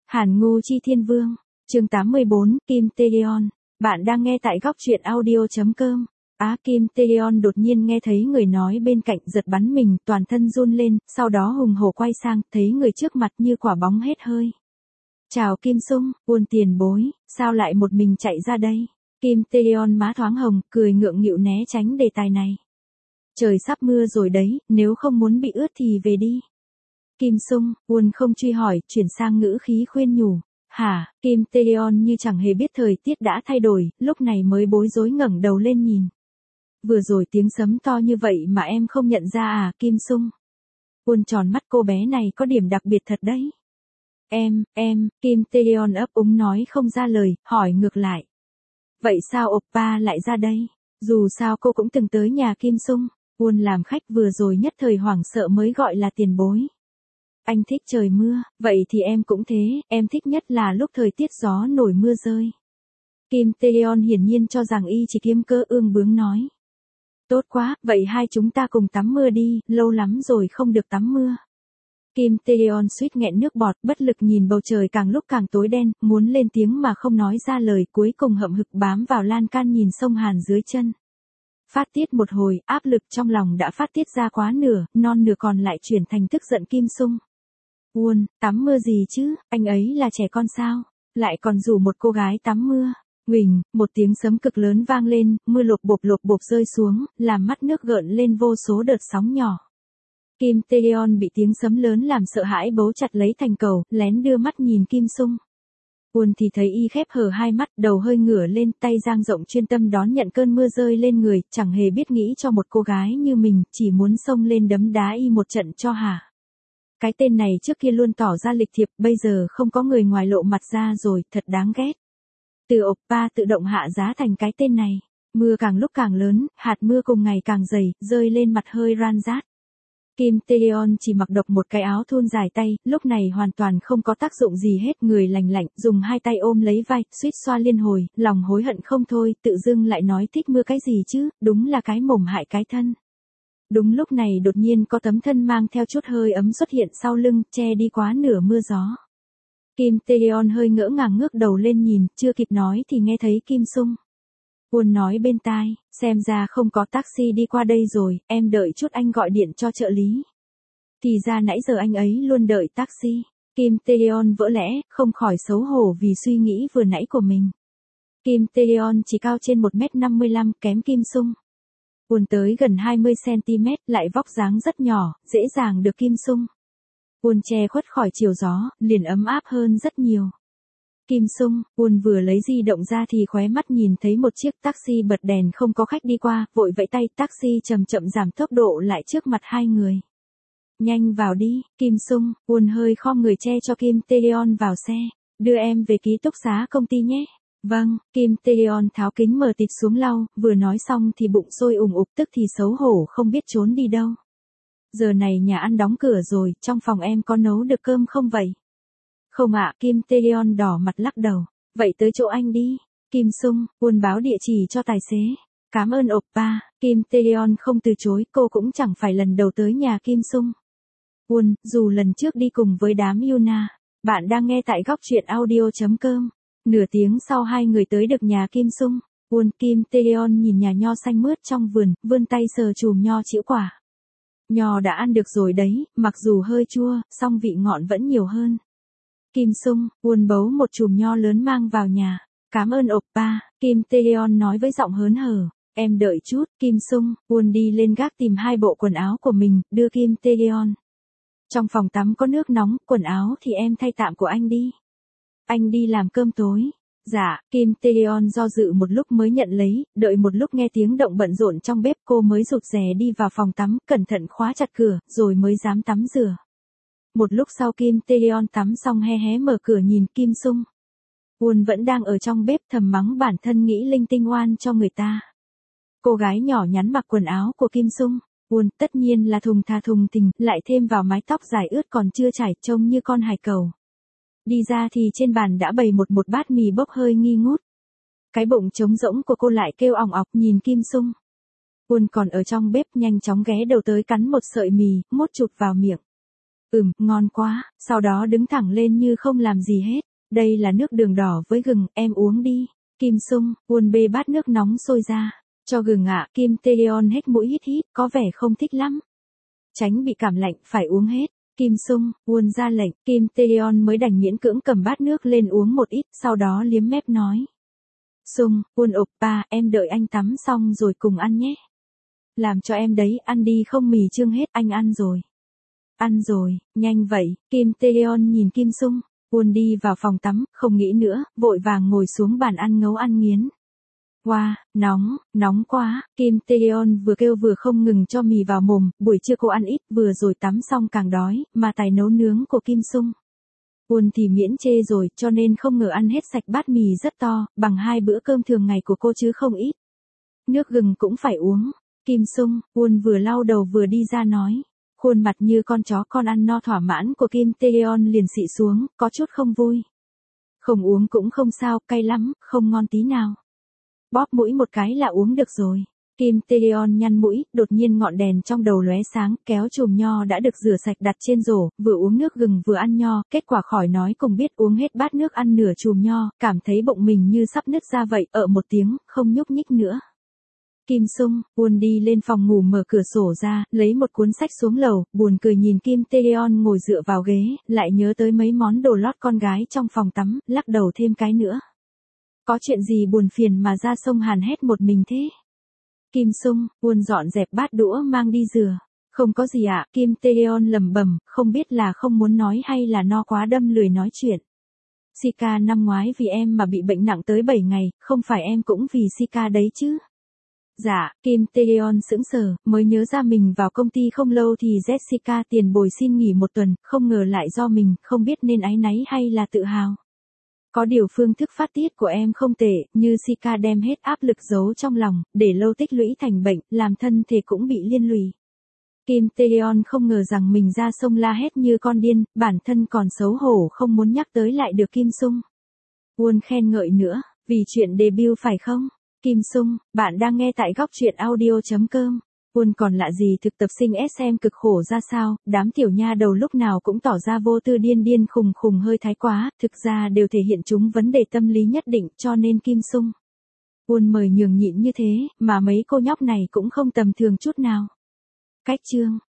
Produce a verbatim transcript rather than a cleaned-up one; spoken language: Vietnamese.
Hàn Ngu Chi Thiên Vương, chương tám mươi bốn, Kim Tae-yeon. Bạn đang nghe tại góc truyện audio chấm com. Á Kim Tae-yeon đột nhiên nghe thấy người nói bên cạnh, giật bắn mình, toàn thân run lên, sau đó hùng hổ quay sang, thấy người trước mặt như quả bóng hết hơi. Chào Kim Sung, Uôn tiền bối, sao lại một mình chạy ra đây? Kim Tae-yeon má thoáng hồng, cười ngượng nghịu né tránh đề tài này. Trời sắp mưa rồi đấy, nếu không muốn bị ướt thì về đi. Kim Sung, Uôn không truy hỏi, chuyển sang ngữ khí khuyên nhủ. Hả? Kim Tae-yeon như chẳng hề biết thời tiết đã thay đổi, lúc này mới bối rối ngẩng đầu lên nhìn. Vừa rồi tiếng sấm to như vậy mà em không nhận ra à, Kim Sung? Uôn tròn mắt, cô bé này có điểm đặc biệt thật đấy. Em, em, Kim Tae-yeon ấp úng nói không ra lời, hỏi ngược lại. Vậy sao oppa lại ra đây? Dù sao cô cũng từng tới nhà Kim Sung. Uôn làm khách vừa rồi nhất thời hoảng sợ mới gọi là tiền bối. Anh thích trời mưa, vậy thì em cũng thế, em thích nhất là lúc thời tiết gió nổi mưa rơi. Kim Tae-yeon hiển nhiên cho rằng y chỉ kiếm cớ ương bướng nói. Tốt quá, vậy hai chúng ta cùng tắm mưa đi, lâu lắm rồi không được tắm mưa. Kim Tae-yeon suýt nghẹn nước bọt, bất lực nhìn bầu trời càng lúc càng tối đen, muốn lên tiếng mà không nói ra lời, cuối cùng hậm hực bám vào lan can nhìn sông Hàn dưới chân. Phát tiết một hồi, áp lực trong lòng đã phát tiết ra quá nửa, non nửa còn lại chuyển thành tức giận Kim Sung. Uôn, tắm mưa gì chứ, anh ấy là trẻ con sao, lại còn rủ một cô gái tắm mưa. Huỳnh, một tiếng sấm cực lớn vang lên, mưa lộp bộp lộp bộp rơi xuống, làm mắt nước gợn lên vô số đợt sóng nhỏ. Kim Tae-yeon bị tiếng sấm lớn làm sợ hãi bấu chặt lấy thành cầu, lén đưa mắt nhìn Kim Sung. Uôn thì thấy y khép hờ hai mắt, đầu hơi ngửa lên, tay dang rộng chuyên tâm đón nhận cơn mưa rơi lên người, chẳng hề biết nghĩ cho một cô gái như mình, chỉ muốn xông lên đấm đá y một trận cho hả. Cái tên này trước kia luôn tỏ ra lịch thiệp, bây giờ không có người ngoài lộ mặt ra rồi, thật đáng ghét. Từ oppa tự động hạ giá thành cái tên này. Mưa càng lúc càng lớn, hạt mưa cùng ngày càng dày, rơi lên mặt hơi ran rát. Kim Tae-yeon chỉ mặc độc một cái áo thun dài tay, lúc này hoàn toàn không có tác dụng gì hết, người lành lạnh, dùng hai tay ôm lấy vai, suýt xoa liên hồi, lòng hối hận không thôi, tự dưng lại nói thích mưa cái gì chứ, đúng là cái mồm hại cái thân. Đúng lúc này đột nhiên có tấm thân mang theo chút hơi ấm xuất hiện sau lưng, che đi quá nửa mưa gió. Kim Tae-yeon hơi ngỡ ngàng ngước đầu lên nhìn, chưa kịp nói thì nghe thấy Kim Sung. Uôn nói bên tai, xem ra không có taxi đi qua đây rồi, em đợi chút anh gọi điện cho trợ lý. Thì ra nãy giờ anh ấy luôn đợi taxi. Kim Tae-yeon vỡ lẽ, không khỏi xấu hổ vì suy nghĩ vừa nãy của mình. Kim Tae-yeon chỉ cao trên một mét năm mươi lăm, kém Kim Sung. Uôn tới gần hai mươi xăng-ti-mét, lại vóc dáng rất nhỏ, dễ dàng được Kim Sung. Uôn che khuất khỏi chiều gió, liền ấm áp hơn rất nhiều. Kim Sung, Uôn vừa lấy di động ra thì khóe mắt nhìn thấy một chiếc taxi bật đèn không có khách đi qua, vội vẫy tay, taxi chậm chậm giảm tốc độ lại trước mặt hai người. Nhanh vào đi, Kim Sung, Uôn hơi khom người che cho Kim Tae-yeon vào xe, đưa em về ký túc xá công ty nhé. Vâng, Kim Tae-yeon tháo kính mờ tịt xuống lau, vừa nói xong thì bụng sôi ủng ục, tức thì xấu hổ không biết trốn đi đâu. Giờ này nhà ăn đóng cửa rồi, trong phòng em có nấu được cơm không vậy? Không ạ, Kim Tae-yeon đỏ mặt lắc đầu. Vậy tới chỗ anh đi. Kim Sung, Uôn báo địa chỉ cho tài xế. Cảm ơn oppa. Kim Tae-yeon không từ chối, cô cũng chẳng phải lần đầu tới nhà Kim Sung. Uôn, dù lần trước đi cùng với đám Yuna. Bạn đang nghe tại góc truyện audio chấm com. Nửa tiếng sau hai người tới được nhà Kim Sung. Uôn, Kim Tae-yeon nhìn nhà nho xanh mướt trong vườn, vươn tay sờ chùm nho chĩu quả. Nho đã ăn được rồi đấy, mặc dù hơi chua, song vị ngọt vẫn nhiều hơn. Kim Sung, Uôn bấu một chùm nho lớn mang vào nhà. Cảm ơn oppa, Kim Tae-yeon nói với giọng hớn hở. Em đợi chút, Kim Sung, Uôn đi lên gác tìm hai bộ quần áo của mình, đưa Kim Tae-yeon. Trong phòng tắm có nước nóng, quần áo thì em thay tạm của anh đi. Anh đi làm cơm tối. Dạ, Kim Tae-yeon do dự một lúc mới nhận lấy, đợi một lúc nghe tiếng động bận rộn trong bếp cô mới rụt rè đi vào phòng tắm, cẩn thận khóa chặt cửa, rồi mới dám tắm rửa. Một lúc sau Kim Tae-yeon tắm xong hé hé mở cửa nhìn Kim Sung. Uôn vẫn đang ở trong bếp thầm mắng bản thân nghĩ linh tinh oan cho người ta. Cô gái nhỏ nhắn mặc quần áo của Kim Sung. Uôn tất nhiên là thùng thà thùng thình, lại thêm vào mái tóc dài ướt còn chưa chải trông như con hải cẩu. Đi ra thì trên bàn đã bày một một bát mì bốc hơi nghi ngút. Cái bụng trống rỗng của cô lại kêu ỏng ọc nhìn Kim Sung. Uôn còn ở trong bếp nhanh chóng ghé đầu tới cắn một sợi mì, mốt chụp vào miệng. Ừm, ngon quá, sau đó đứng thẳng lên như không làm gì hết. Đây là nước đường đỏ với gừng, em uống đi. Kim Sung, Won bê bát nước nóng sôi ra. Cho gừng ạ, Kim Taeyeon hết mũi hít hít, có vẻ không thích lắm. Tránh bị cảm lạnh, phải uống hết. Kim Sung, Won ra lệnh, Kim Taeyeon mới đành miễn cưỡng cầm bát nước lên uống một ít, sau đó liếm mép nói. Sung, Won oppa, em đợi anh tắm xong rồi cùng ăn nhé. Làm cho em đấy, ăn đi không mì trương hết, anh ăn rồi. Ăn rồi, nhanh vậy, Kim Taeyeon nhìn Kim Sung, Won đi vào phòng tắm, không nghĩ nữa, vội vàng ngồi xuống bàn ăn ngấu ăn nghiến. Wow, nóng, nóng quá, Kim Taeyeon vừa kêu vừa không ngừng cho mì vào mồm, buổi trưa cô ăn ít, vừa rồi tắm xong càng đói, mà tài nấu nướng của Kim Sung. Won thì miễn chê rồi, cho nên không ngờ ăn hết sạch bát mì rất to, bằng hai bữa cơm thường ngày của cô chứ không ít. Nước gừng cũng phải uống. Kim Sung, Won vừa lau đầu vừa đi ra nói. Khuôn mặt như con chó con ăn no thỏa mãn của Kim Taeyeon liền xị xuống, có chút không vui. Không uống cũng không sao, cay lắm, không ngon tí nào. Bóp mũi một cái là uống được rồi. Kim Taeyeon nhăn mũi, đột nhiên ngọn đèn trong đầu lóe sáng, kéo chùm nho đã được rửa sạch đặt trên rổ, vừa uống nước gừng vừa ăn nho, kết quả khỏi nói cùng biết uống hết bát nước ăn nửa chùm nho, cảm thấy bụng mình như sắp nứt ra vậy, ở một tiếng, không nhúc nhích nữa. Kim Sung, Won đi lên phòng ngủ mở cửa sổ ra, lấy một cuốn sách xuống lầu, buồn cười nhìn Kim Taeyeon ngồi dựa vào ghế, lại nhớ tới mấy món đồ lót con gái trong phòng tắm, lắc đầu thêm cái nữa. Có chuyện gì buồn phiền mà ra sông Hàn hét một mình thế? Kim Sung, Won dọn dẹp bát đũa mang đi rửa. Không có gì ạ, Kim Taeyeon lẩm bẩm, không biết là không muốn nói hay là no quá đâm lười nói chuyện. Sika năm ngoái vì em mà bị bệnh nặng tới bảy ngày, không phải em cũng vì Sika đấy chứ? Dạ, Kim Taeyeon sững sờ, mới nhớ ra mình vào công ty không lâu thì Jessica tiền bồi xin nghỉ một tuần, không ngờ lại do mình, không biết nên áy náy hay là tự hào. Có điều phương thức phát tiết của em không tệ, như Sika đem hết áp lực giấu trong lòng, để lâu tích lũy thành bệnh, làm thân thể cũng bị liên lụy. Kim Taeyeon không ngờ rằng mình ra sông la hét như con điên, bản thân còn xấu hổ không muốn nhắc tới lại được Kim Sung. Won khen ngợi nữa, vì chuyện debut phải không? Kim Sung, bạn đang nghe tại góc truyện audio chấm com. Won còn lạ gì thực tập sinh ét em cực khổ ra sao, đám tiểu nha đầu lúc nào cũng tỏ ra vô tư điên điên khùng khùng hơi thái quá, thực ra đều thể hiện chúng vấn đề tâm lý nhất định, cho nên Kim Sung. Won mời nhường nhịn như thế, mà mấy cô nhóc này cũng không tầm thường chút nào. Cách chương